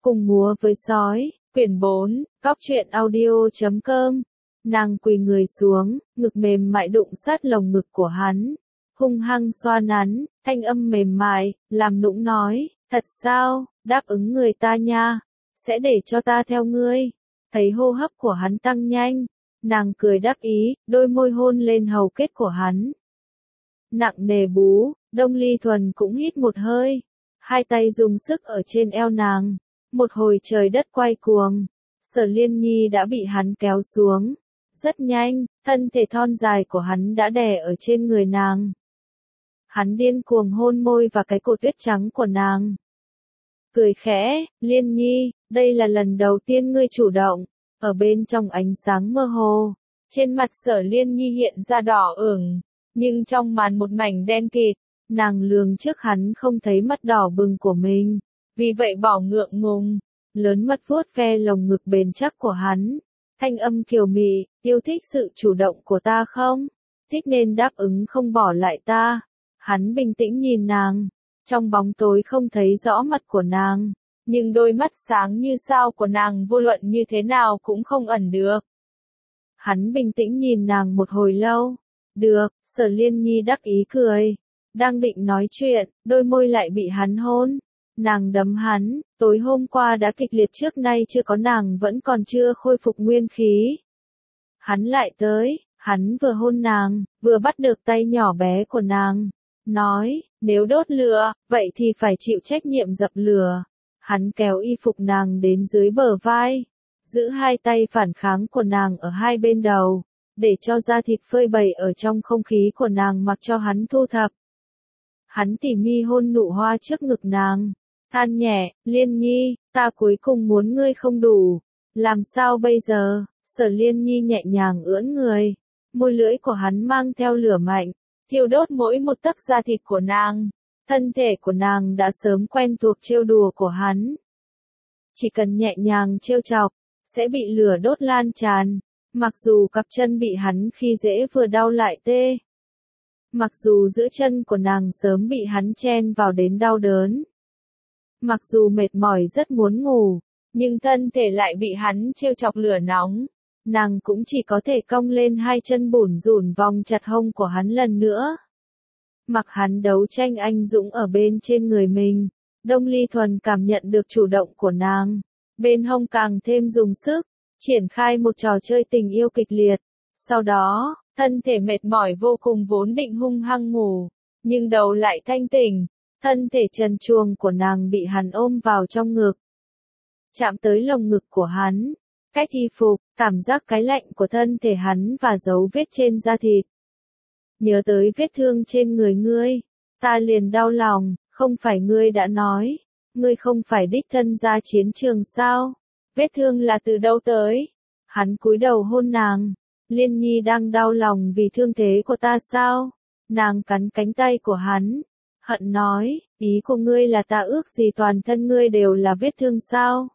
Cùng múa với sói, quyển 4, góc truyện audio.com. Nàng quỳ người xuống, ngực mềm mại đụng sát lồng ngực của hắn, hung hăng xoa nắn, thanh âm mềm mại, làm nũng nói, thật sao, đáp ứng người ta nha, sẽ để cho ta theo ngươi. Thấy hô hấp của hắn tăng nhanh, nàng cười đáp ý, đôi môi hôn lên hầu kết của hắn. Nặng nề bú, Đông Ly Thuần cũng hít một hơi, hai tay dùng sức ở trên eo nàng, một hồi trời đất quay cuồng, Sở Liên Nhi đã bị hắn kéo xuống. Rất nhanh, thân thể thon dài của hắn đã đè ở trên người nàng. Hắn điên cuồng hôn môi và cái cổ tuyết trắng của nàng. Cười khẽ, Liên Nhi, đây là lần đầu tiên ngươi chủ động. Ở bên trong ánh sáng mơ hồ, trên mặt Sở Liên Nhi hiện ra đỏ ửng, nhưng trong màn một mảnh đen kịt, nàng lường trước hắn không thấy mắt đỏ bừng của mình, vì vậy bỏ ngượng ngùng, lớn mắt vuốt ve lồng ngực bền chắc của hắn. Thanh âm kiều mị, yêu thích sự chủ động của ta không? Thích nên đáp ứng không bỏ lại ta. Hắn bình tĩnh nhìn nàng, trong bóng tối không thấy rõ mặt của nàng, nhưng đôi mắt sáng như sao của nàng vô luận như thế nào cũng không ẩn được. Hắn bình tĩnh nhìn nàng một hồi lâu. Được, Sở Liên Nhi đắc ý cười. Đang định nói chuyện, đôi môi lại bị hắn hôn. Nàng đấm hắn, tối hôm qua đã kịch liệt trước nay chưa có, nàng vẫn còn chưa khôi phục nguyên khí. Hắn lại tới, hắn vừa hôn nàng, vừa bắt được tay nhỏ bé của nàng. Nói, nếu đốt lửa, vậy thì phải chịu trách nhiệm dập lửa. Hắn kéo y phục nàng đến dưới bờ vai, giữ hai tay phản kháng của nàng ở hai bên đầu, để cho da thịt phơi bày ở trong không khí của nàng mặc cho hắn thu thập. Hắn tỉ mi hôn nụ hoa trước ngực nàng, than nhẹ, Liên Nhi, ta cuối cùng muốn ngươi không đủ. Làm sao bây giờ? Sở Liên Nhi nhẹ nhàng ưỡn người, môi lưỡi của hắn mang theo lửa mạnh, thiêu đốt mỗi một tấc da thịt của nàng. Thân thể của nàng đã sớm quen thuộc trêu đùa của hắn. Chỉ cần nhẹ nhàng trêu chọc, sẽ bị lửa đốt lan tràn. Mặc dù cặp chân bị hắn khi dễ vừa đau lại tê. Mặc dù giữa chân của nàng sớm bị hắn chen vào đến đau đớn. Mặc dù mệt mỏi rất muốn ngủ, nhưng thân thể lại bị hắn trêu chọc lửa nóng. Nàng cũng chỉ có thể cong lên hai chân bủn rủn vòng chặt hông của hắn lần nữa. Mặc hắn đấu tranh anh dũng ở bên trên người mình, Đông Ly Thuần cảm nhận được chủ động của nàng. Bên hông càng thêm dùng sức, triển khai một trò chơi tình yêu kịch liệt. Sau đó, thân thể mệt mỏi vô cùng vốn định hung hăng ngủ, nhưng đầu lại thanh tỉnh. Thân thể trần truồng của nàng bị hắn ôm vào trong ngực. Chạm tới lồng ngực của hắn, cách y phục, cảm giác cái lạnh của thân thể hắn và dấu vết trên da thịt. Nhớ tới vết thương trên người ngươi, ta liền đau lòng, không phải ngươi đã nói, ngươi không phải đích thân ra chiến trường sao? Vết thương là từ đâu tới? Hắn cúi đầu hôn nàng, Liên Nhi đang đau lòng vì thương thế của ta sao? Nàng cắn cánh tay của hắn, hận nói, ý của ngươi là ta ước gì toàn thân ngươi đều là vết thương sao?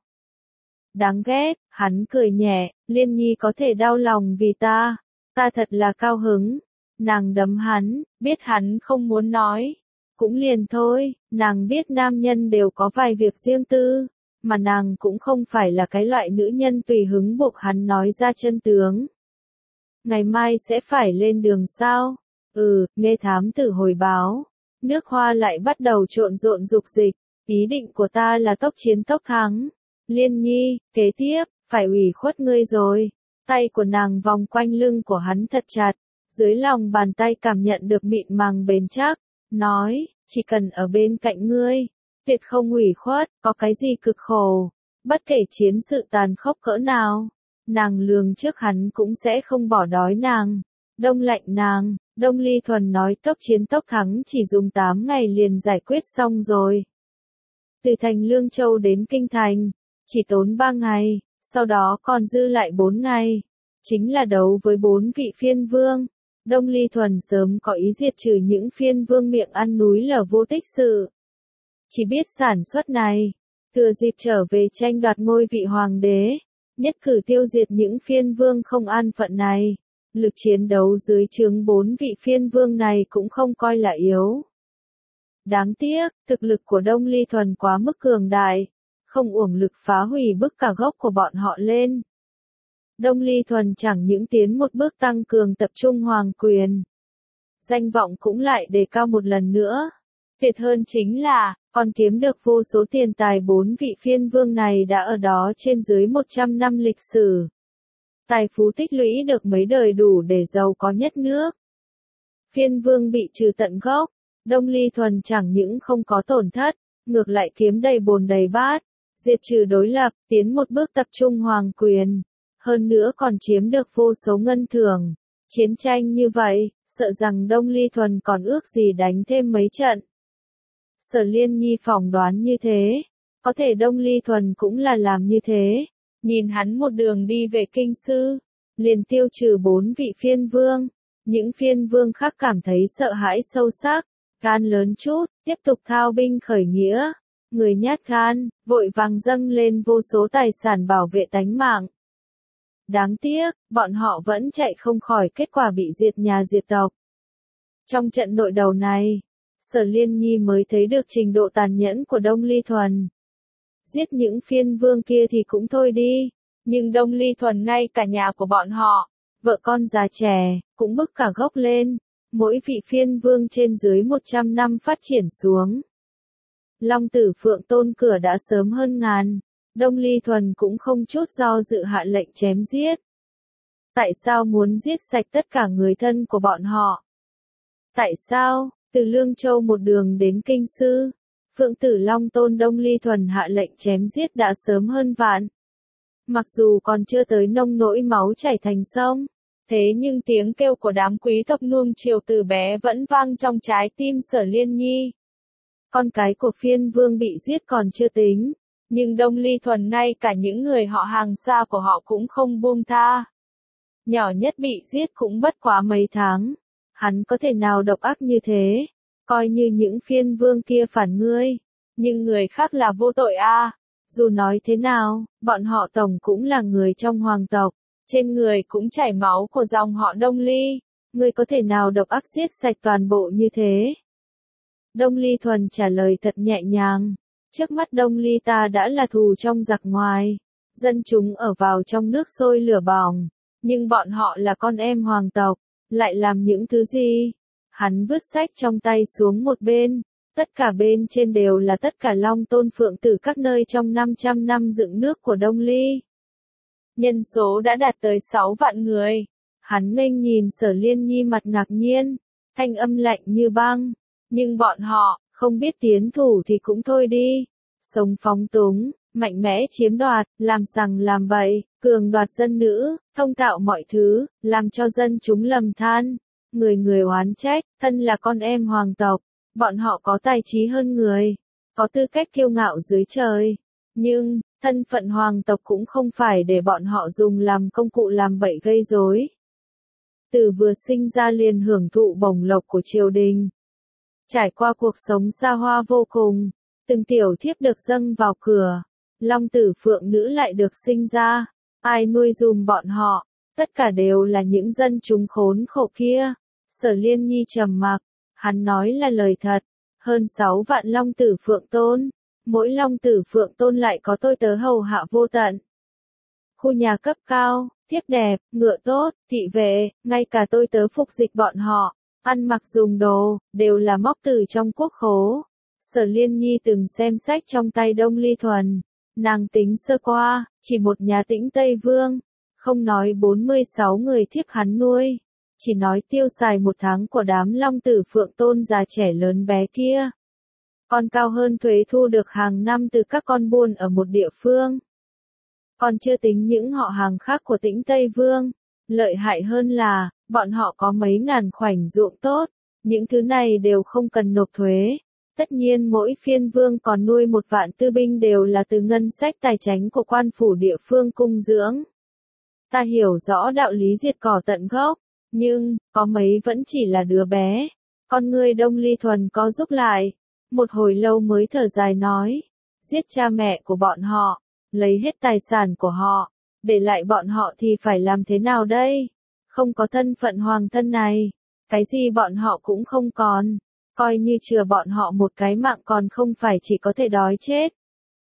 Đáng ghét, hắn cười nhẹ, Liên Nhi có thể đau lòng vì ta thật là cao hứng. Nàng đấm hắn, biết hắn không muốn nói. Cũng liền thôi, nàng biết nam nhân đều có vài việc riêng tư, mà nàng cũng không phải là cái loại nữ nhân tùy hứng buộc hắn nói ra chân tướng. Ngày mai sẽ phải lên đường sao? Nghe thám tử hồi báo. Nước Hoa lại bắt đầu trộn rộn dục dịch, ý định của ta là tốc chiến tốc thắng. Liên Nhi, kế tiếp, phải ủy khuất ngươi rồi. Tay của nàng vòng quanh lưng của hắn thật chặt, dưới lòng bàn tay cảm nhận được mịn màng bền chắc, nói, chỉ cần ở bên cạnh ngươi, tuyệt không ủy khuất, có cái gì cực khổ, bất kể chiến sự tàn khốc cỡ nào, nàng lường trước hắn cũng sẽ không bỏ đói nàng, đông lạnh nàng. Đông Ly Thuần nói tốc chiến tốc thắng chỉ dùng 8 ngày liền giải quyết xong rồi. Từ thành Lương Châu đến Kinh Thành, chỉ tốn 3 ngày, sau đó còn dư lại 4 ngày. Chính là đấu với 4 vị phiên vương. Đông Ly Thuần sớm có ý diệt trừ những phiên vương miệng ăn núi lở vô tích sự. Chỉ biết sản xuất này, thừa dịp trở về tranh đoạt ngôi vị hoàng đế, nhất cử tiêu diệt những phiên vương không an phận này. Lực chiến đấu dưới trướng 4 vị phiên vương này cũng không coi là yếu. Đáng tiếc, thực lực của Đông Ly Thuần quá mức cường đại, không uổng lực phá hủy bức cả gốc của bọn họ lên. Đông Ly Thuần chẳng những tiến một bước tăng cường tập trung hoàng quyền. Danh vọng cũng lại đề cao một lần nữa. Tuyệt hơn chính là, còn kiếm được vô số tiền tài. 4 vị phiên vương này đã ở đó trên dưới 100 năm lịch sử. Tài phú tích lũy được mấy đời đủ để giàu có nhất nước. Phiên vương bị trừ tận gốc, Đông Ly Thuần chẳng những không có tổn thất, ngược lại kiếm đầy bồn đầy bát, diệt trừ đối lập, tiến một bước tập trung hoàng quyền. Hơn nữa còn chiếm được vô số ngân thưởng. Chiến tranh như vậy, sợ rằng Đông Ly Thuần còn ước gì đánh thêm mấy trận. Sở Liên Nhi phỏng đoán như thế, có thể Đông Ly Thuần cũng là làm như thế. Nhìn hắn một đường đi về kinh sư, liền tiêu trừ 4 vị phiên vương. Những phiên vương khác cảm thấy sợ hãi sâu sắc, gan lớn chút, tiếp tục thao binh khởi nghĩa. Người nhát gan, vội vàng dâng lên vô số tài sản bảo vệ tánh mạng. Đáng tiếc, bọn họ vẫn chạy không khỏi kết quả bị diệt nhà diệt tộc. Trong trận nội đầu này, Sở Liên Nhi mới thấy được trình độ tàn nhẫn của Đông Ly Thuần. Giết những phiên vương kia thì cũng thôi đi, nhưng Đông Ly Thuần ngay cả nhà của bọn họ, vợ con già trẻ, cũng bức cả gốc lên. Mỗi vị phiên vương trên dưới 100 năm phát triển xuống. Long Tử Phượng Tôn cửa đã sớm hơn ngàn. Đông Ly Thuần cũng không chút do dự hạ lệnh chém giết. Tại sao muốn giết sạch tất cả người thân của bọn họ? Tại sao, từ Lương Châu một đường đến Kinh Sư, Phượng Tử Long Tôn Đông Ly Thuần hạ lệnh chém giết đã sớm hơn vạn. Mặc dù còn chưa tới nông nỗi máu chảy thành sông, thế nhưng tiếng kêu của đám quý tộc nuông chiều từ bé vẫn vang trong trái tim Sở Liên Nhi. Con cái của phiên vương bị giết còn chưa tính, nhưng Đông Ly Thuần ngay cả những người họ hàng xa của họ cũng không buông tha. Nhỏ nhất bị giết cũng bất quá mấy tháng. Hắn có thể nào độc ác như thế? Coi như những phiên vương kia phản ngươi, nhưng người khác là vô tội a. Dù nói thế nào, bọn họ tổng cũng là người trong hoàng tộc, trên người cũng chảy máu của dòng họ Đông Ly. Ngươi có thể nào độc ác giết sạch toàn bộ như thế? Đông Ly Thuần trả lời thật nhẹ nhàng. Trước mắt Đông Ly ta đã là thù trong giặc ngoài. Dân chúng ở vào trong nước sôi lửa bỏng. Nhưng bọn họ là con em hoàng tộc. Lại làm những thứ gì? Hắn vứt sách trong tay xuống một bên. Tất cả bên trên đều là tất cả Long Tôn Phượng Tử các nơi trong 500 năm dựng nước của Đông Ly. Nhân số đã đạt tới 6 vạn người. Hắn nghênh nhìn Sở Liên Nhi mặt ngạc nhiên. Thanh âm lạnh như băng. Nhưng bọn họ, không biết tiến thủ thì cũng thôi đi. Sống phóng túng, mạnh mẽ chiếm đoạt, làm sằng làm bậy, cường đoạt dân nữ, thông tạo mọi thứ, làm cho dân chúng lầm than. Người người oán trách, thân là con em hoàng tộc, bọn họ có tài trí hơn người, có tư cách kiêu ngạo dưới trời. Nhưng, thân phận hoàng tộc cũng không phải để bọn họ dùng làm công cụ làm bậy gây rối. Từ vừa sinh ra liền hưởng thụ bổng lộc của triều đình. Trải qua cuộc sống xa hoa vô cùng, từng tiểu thiếp được dâng vào cửa, Long Tử Phượng Nữ lại được sinh ra, ai nuôi dùm bọn họ, tất cả đều là những dân chúng khốn khổ kia. Sở Liên Nhi trầm mặc, hắn nói là lời thật, hơn 6 vạn Long Tử Phượng Tôn, mỗi Long Tử Phượng Tôn lại có tôi tớ hầu hạ vô tận. Khu nhà cấp cao, thiếp đẹp, ngựa tốt, thị vệ, ngay cả tôi tớ phục dịch bọn họ. Ăn mặc dùng đồ, đều là móc từ trong quốc khố. Sở Liên Nhi từng xem sách trong tay Đông Ly Thuần. Nàng tính sơ qua, chỉ một nhà Tĩnh Tây Vương. Không nói 46 người thiếp hắn nuôi. Chỉ nói tiêu xài một tháng của đám Long Tử Phượng Tôn già trẻ lớn bé kia. Còn cao hơn thuế thu được hàng năm từ các con buôn ở một địa phương. Còn chưa tính những họ hàng khác của Tĩnh Tây Vương. Lợi hại hơn là, bọn họ có mấy ngàn khoảnh ruộng tốt, những thứ này đều không cần nộp thuế. Tất nhiên mỗi phiên vương còn nuôi 1 vạn tư binh đều là từ ngân sách tài chánh của quan phủ địa phương cung dưỡng. Ta hiểu rõ đạo lý diệt cỏ tận gốc, nhưng, có mấy vẫn chỉ là đứa bé. Con người Đông Ly Thuần có giúp lại, một hồi lâu mới thở dài nói, giết cha mẹ của bọn họ, lấy hết tài sản của họ. Để lại bọn họ thì phải làm thế nào đây? Không có thân phận hoàng thân này, cái gì bọn họ cũng không còn, coi như chừa bọn họ một cái mạng còn không phải chỉ có thể đói chết.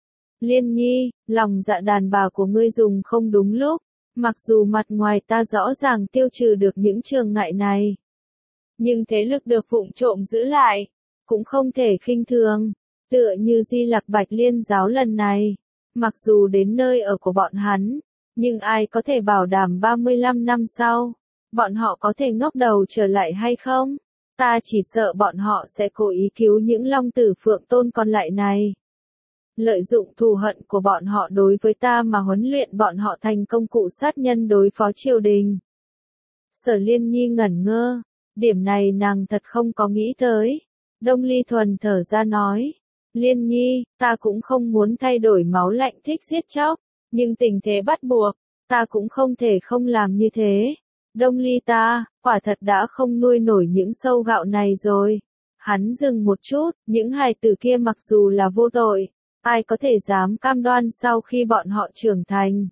Liên Nhi, lòng dạ đàn bà của ngươi dùng không đúng lúc, mặc dù mặt ngoài ta rõ ràng tiêu trừ được những chướng ngại này, nhưng thế lực được vụng trộm giữ lại, cũng không thể khinh thường, tựa như Di Lặc Bạch Liên giáo lần này, mặc dù đến nơi ở của bọn hắn, nhưng ai có thể bảo đảm 35 năm sau, bọn họ có thể ngóc đầu trở lại hay không? Ta chỉ sợ bọn họ sẽ cố ý cứu những Long Tử Phượng Tôn còn lại này. Lợi dụng thù hận của bọn họ đối với ta mà huấn luyện bọn họ thành công cụ sát nhân đối phó triều đình. Sở Liên Nhi ngẩn ngơ, điểm này nàng thật không có nghĩ tới. Đông Ly Thuần thở ra nói, Liên Nhi, ta cũng không muốn thay đổi máu lạnh thích giết chóc, nhưng tình thế bắt buộc, ta cũng không thể không làm như thế. Đông Ly ta, quả thật đã không nuôi nổi những sâu gạo này rồi. Hắn dừng một chút, những hài tử kia mặc dù là vô tội, ai có thể dám cam đoan sau khi bọn họ trưởng thành,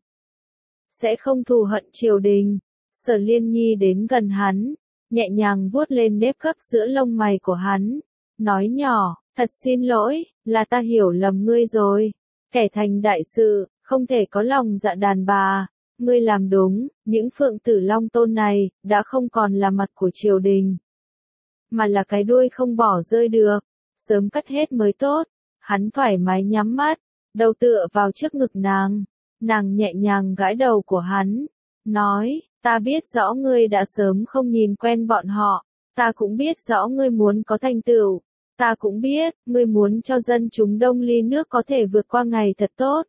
sẽ không thù hận triều đình. Sở Liên Nhi đến gần hắn, nhẹ nhàng vuốt lên nếp gấp giữa lông mày của hắn, nói nhỏ, thật xin lỗi, là ta hiểu lầm ngươi rồi. Kẻ thành đại sự, không thể có lòng dạ đàn bà. Ngươi làm đúng, những Phượng Tử Long Tôn này, đã không còn là mặt của triều đình, mà là cái đuôi không bỏ rơi được, sớm cắt hết mới tốt. Hắn thoải mái nhắm mắt, đầu tựa vào trước ngực nàng nhẹ nhàng gãi đầu của hắn, nói, ta biết rõ ngươi đã sớm không nhìn quen bọn họ, ta cũng biết rõ ngươi muốn có thành tựu, ta cũng biết, ngươi muốn cho dân chúng Đông Ly nước có thể vượt qua ngày thật tốt.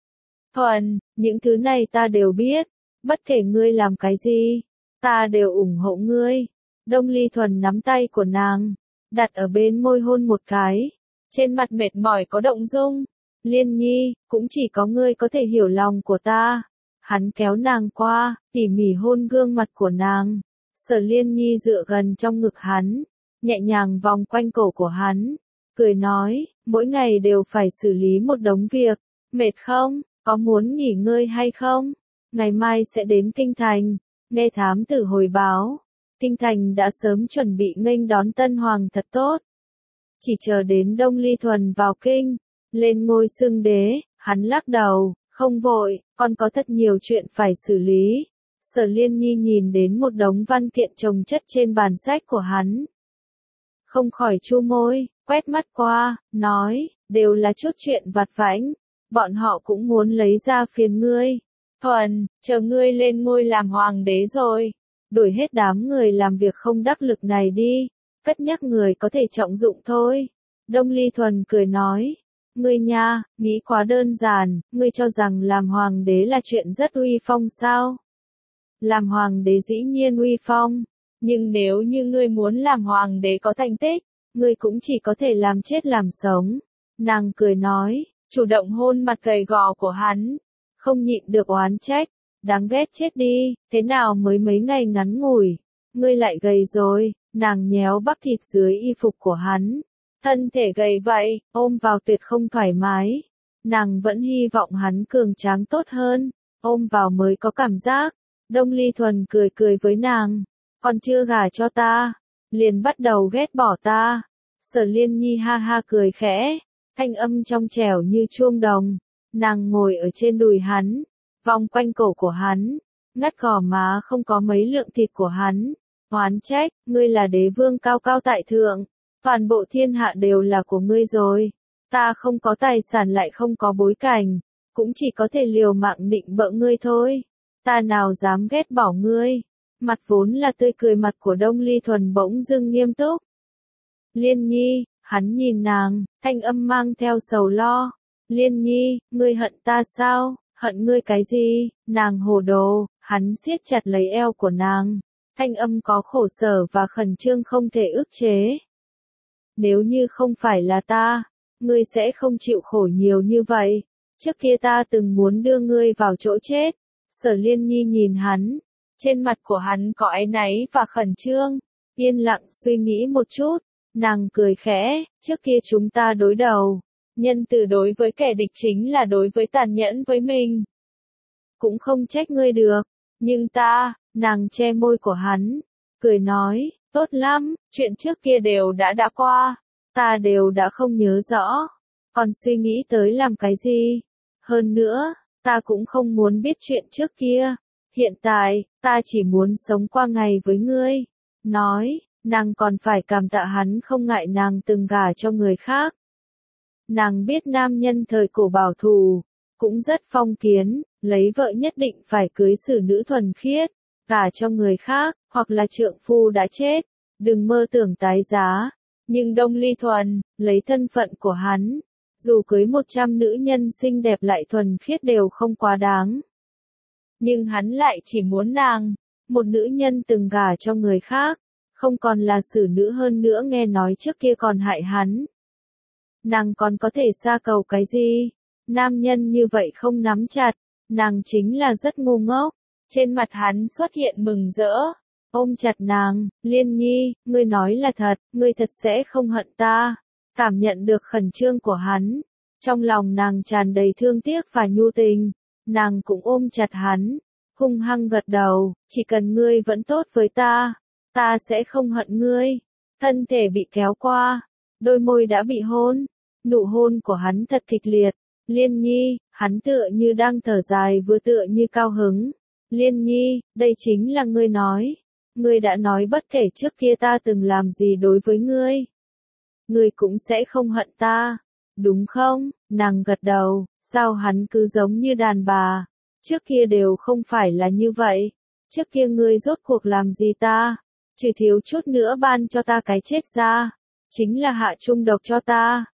Thuần, những thứ này ta đều biết, bất kể ngươi làm cái gì, ta đều ủng hộ ngươi. Đông Ly Thuần nắm tay của nàng, đặt ở bên môi hôn một cái, trên mặt mệt mỏi có động dung. Liên Nhi, cũng chỉ có ngươi có thể hiểu lòng của ta. Hắn kéo nàng qua, tỉ mỉ hôn gương mặt của nàng. Sở Liên Nhi dựa gần trong ngực hắn, nhẹ nhàng vòng quanh cổ của hắn, cười nói, mỗi ngày đều phải xử lý một đống việc, mệt không, có muốn nghỉ ngơi hay không? Ngày mai sẽ đến Kinh Thành, nghe thám tử hồi báo, Kinh Thành đã sớm chuẩn bị nghênh đón Tân Hoàng thật tốt. Chỉ chờ đến Đông Ly Thuần vào kinh, lên ngôi xưng đế, hắn lắc đầu, không vội, còn có thật nhiều chuyện phải xử lý. Sở Liên Nhi nhìn đến một đống văn kiện chồng chất trên bàn sách của hắn, không khỏi chu môi, quét mắt qua, nói, đều là chút chuyện vặt vãnh, bọn họ cũng muốn lấy ra phiền ngươi. Thuần, chờ ngươi lên ngôi làm hoàng đế rồi, đuổi hết đám người làm việc không đắc lực này đi, cất nhắc người có thể trọng dụng thôi. Đông Ly Thuần cười nói, ngươi nha, nghĩ quá đơn giản, ngươi cho rằng làm hoàng đế là chuyện rất uy phong sao? Làm hoàng đế dĩ nhiên uy phong, nhưng nếu như ngươi muốn làm hoàng đế có thành tích, ngươi cũng chỉ có thể làm chết làm sống. Nàng cười nói, chủ động hôn mặt gầy gò của hắn, không nhịn được oán trách, đáng ghét chết đi, thế nào mới mấy ngày ngắn ngủi, ngươi lại gầy rồi. Nàng nhéo bắp thịt dưới y phục của hắn, thân thể gầy vậy, ôm vào tuyệt không thoải mái. Nàng vẫn hy vọng hắn cường tráng tốt hơn, ôm vào mới có cảm giác. Đông Ly Thuần cười cười với nàng, còn chưa gả cho ta, liền bắt đầu ghét bỏ ta. Sở Liên Nhi ha ha cười khẽ, thanh âm trong trẻo như chuông đồng. Nàng ngồi ở trên đùi hắn, vòng quanh cổ của hắn, ngắt gò má không có mấy lượng thịt của hắn. Oán trách, ngươi là đế vương cao cao tại thượng, toàn bộ thiên hạ đều là của ngươi rồi. Ta không có tài sản lại không có bối cảnh, cũng chỉ có thể liều mạng định bợ ngươi thôi. Ta nào dám ghét bỏ ngươi. Mặt vốn là tươi cười mặt của Đông Ly Thuần bỗng dưng nghiêm túc. Liên Nhi, hắn nhìn nàng, thanh âm mang theo sầu lo. Liên Nhi, ngươi hận ta sao? Hận ngươi cái gì? Nàng hồ đồ, hắn siết chặt lấy eo của nàng. Thanh âm có khổ sở và khẩn trương không thể ức chế. Nếu như không phải là ta, ngươi sẽ không chịu khổ nhiều như vậy. Trước kia ta từng muốn đưa ngươi vào chỗ chết. Sở Liên Nhi nhìn hắn, trên mặt của hắn có áy náy và khẩn trương, yên lặng suy nghĩ một chút, nàng cười khẽ, trước kia chúng ta đối đầu, nhân từ đối với kẻ địch chính là đối với tàn nhẫn với mình. Cũng không trách ngươi được, nhưng ta, nàng che môi của hắn, cười nói, tốt lắm, chuyện trước kia đều đã qua, ta đều đã không nhớ rõ, còn suy nghĩ tới làm cái gì, Hơn nữa, ta cũng không muốn biết chuyện trước kia. Hiện tại, ta chỉ muốn sống qua ngày với ngươi. Nói, nàng còn phải cảm tạ hắn không ngại nàng từng gả cho người khác. Nàng biết nam nhân thời cổ bảo thủ, cũng rất phong kiến, lấy vợ nhất định phải cưới xử nữ thuần khiết, gả cho người khác, hoặc là trượng phu đã chết, đừng mơ tưởng tái giá. Nhưng Đông Ly Thuần, lấy thân phận của hắn, dù cưới 100 nữ nhân xinh đẹp lại thuần khiết đều không quá đáng. Nhưng hắn lại chỉ muốn nàng, một nữ nhân từng gả cho người khác, không còn là xử nữ hơn nữa, nghe nói trước kia còn hại hắn. Nàng còn có thể xa cầu cái gì? Nam nhân như vậy không nắm chặt, nàng chính là rất ngu ngốc. Trên mặt hắn xuất hiện mừng rỡ, ôm chặt nàng, Liên Nhi, ngươi nói là thật, ngươi thật sẽ không hận ta. Cảm nhận được khẩn trương của hắn, trong lòng nàng tràn đầy thương tiếc và nhu tình, nàng cũng ôm chặt hắn, hung hăng gật đầu, chỉ cần ngươi vẫn tốt với ta sẽ không hận ngươi. Thân thể bị kéo qua, đôi môi đã bị hôn, nụ hôn của hắn thật kịch liệt. Liên Nhi, hắn tựa như đang thở dài vừa tựa như cao hứng. Liên Nhi, đây chính là ngươi nói. Ngươi đã nói bất kể trước kia ta từng làm gì đối với ngươi, ngươi cũng sẽ không hận ta, đúng không? Nàng gật đầu, sao hắn cứ giống như đàn bà, trước kia đều không phải là như vậy, trước kia ngươi rốt cuộc làm gì ta, chỉ thiếu chút nữa ban cho ta cái chết ra, chính là hạ trung độc cho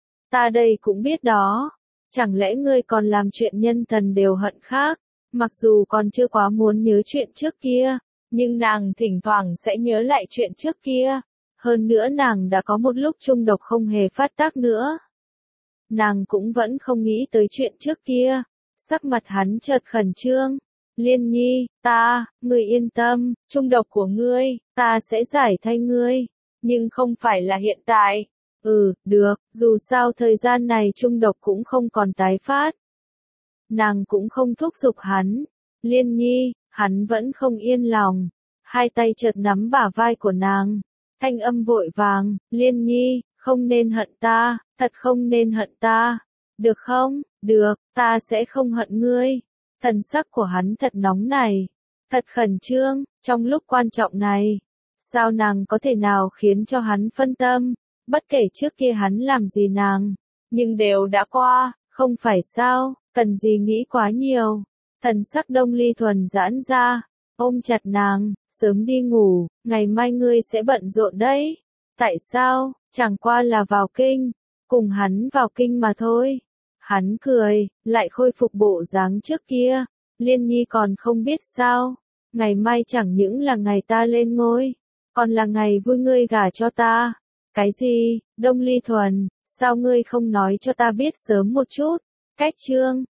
ta đây cũng biết đó, chẳng lẽ ngươi còn làm chuyện nhân thần đều hận khác, mặc dù còn chưa quá muốn nhớ chuyện trước kia, nhưng nàng thỉnh thoảng sẽ nhớ lại chuyện trước kia. Hơn nữa nàng đã có một lúc trung độc không hề phát tác nữa. Nàng cũng vẫn không nghĩ tới chuyện trước kia. Sắc mặt hắn chợt khẩn trương. Liên Nhi, ngươi yên tâm, trung độc của ngươi, ta sẽ giải thay ngươi. Nhưng không phải là hiện tại. Được, dù sao thời gian này trung độc cũng không còn tái phát. Nàng cũng không thúc giục hắn. Liên Nhi, hắn vẫn không yên lòng. Hai tay chợt nắm bả vai của nàng. Thanh âm vội vàng, Liên Nhi, không nên hận ta, thật không nên hận ta. Được không? Được, ta sẽ không hận ngươi. Thần sắc của hắn thật nóng này, thật khẩn trương, trong lúc quan trọng này. Sao nàng có thể nào khiến cho hắn phân tâm, bất kể trước kia hắn làm gì nàng, nhưng đều đã qua, không phải sao, cần gì nghĩ quá nhiều. Thần sắc Đông Ly Thuần giãn ra, ôm chặt nàng, sớm đi ngủ, ngày mai ngươi sẽ bận rộn đấy. Tại sao? Chẳng qua là vào kinh, cùng hắn vào kinh mà thôi. Hắn cười, lại khôi phục bộ dáng trước kia. Liên Nhi còn không biết sao, ngày mai chẳng những là ngày ta lên ngôi, còn là ngày vui ngươi gả cho ta. Cái gì? Đông Ly Thuần, sao ngươi không nói cho ta biết sớm một chút? Cách chương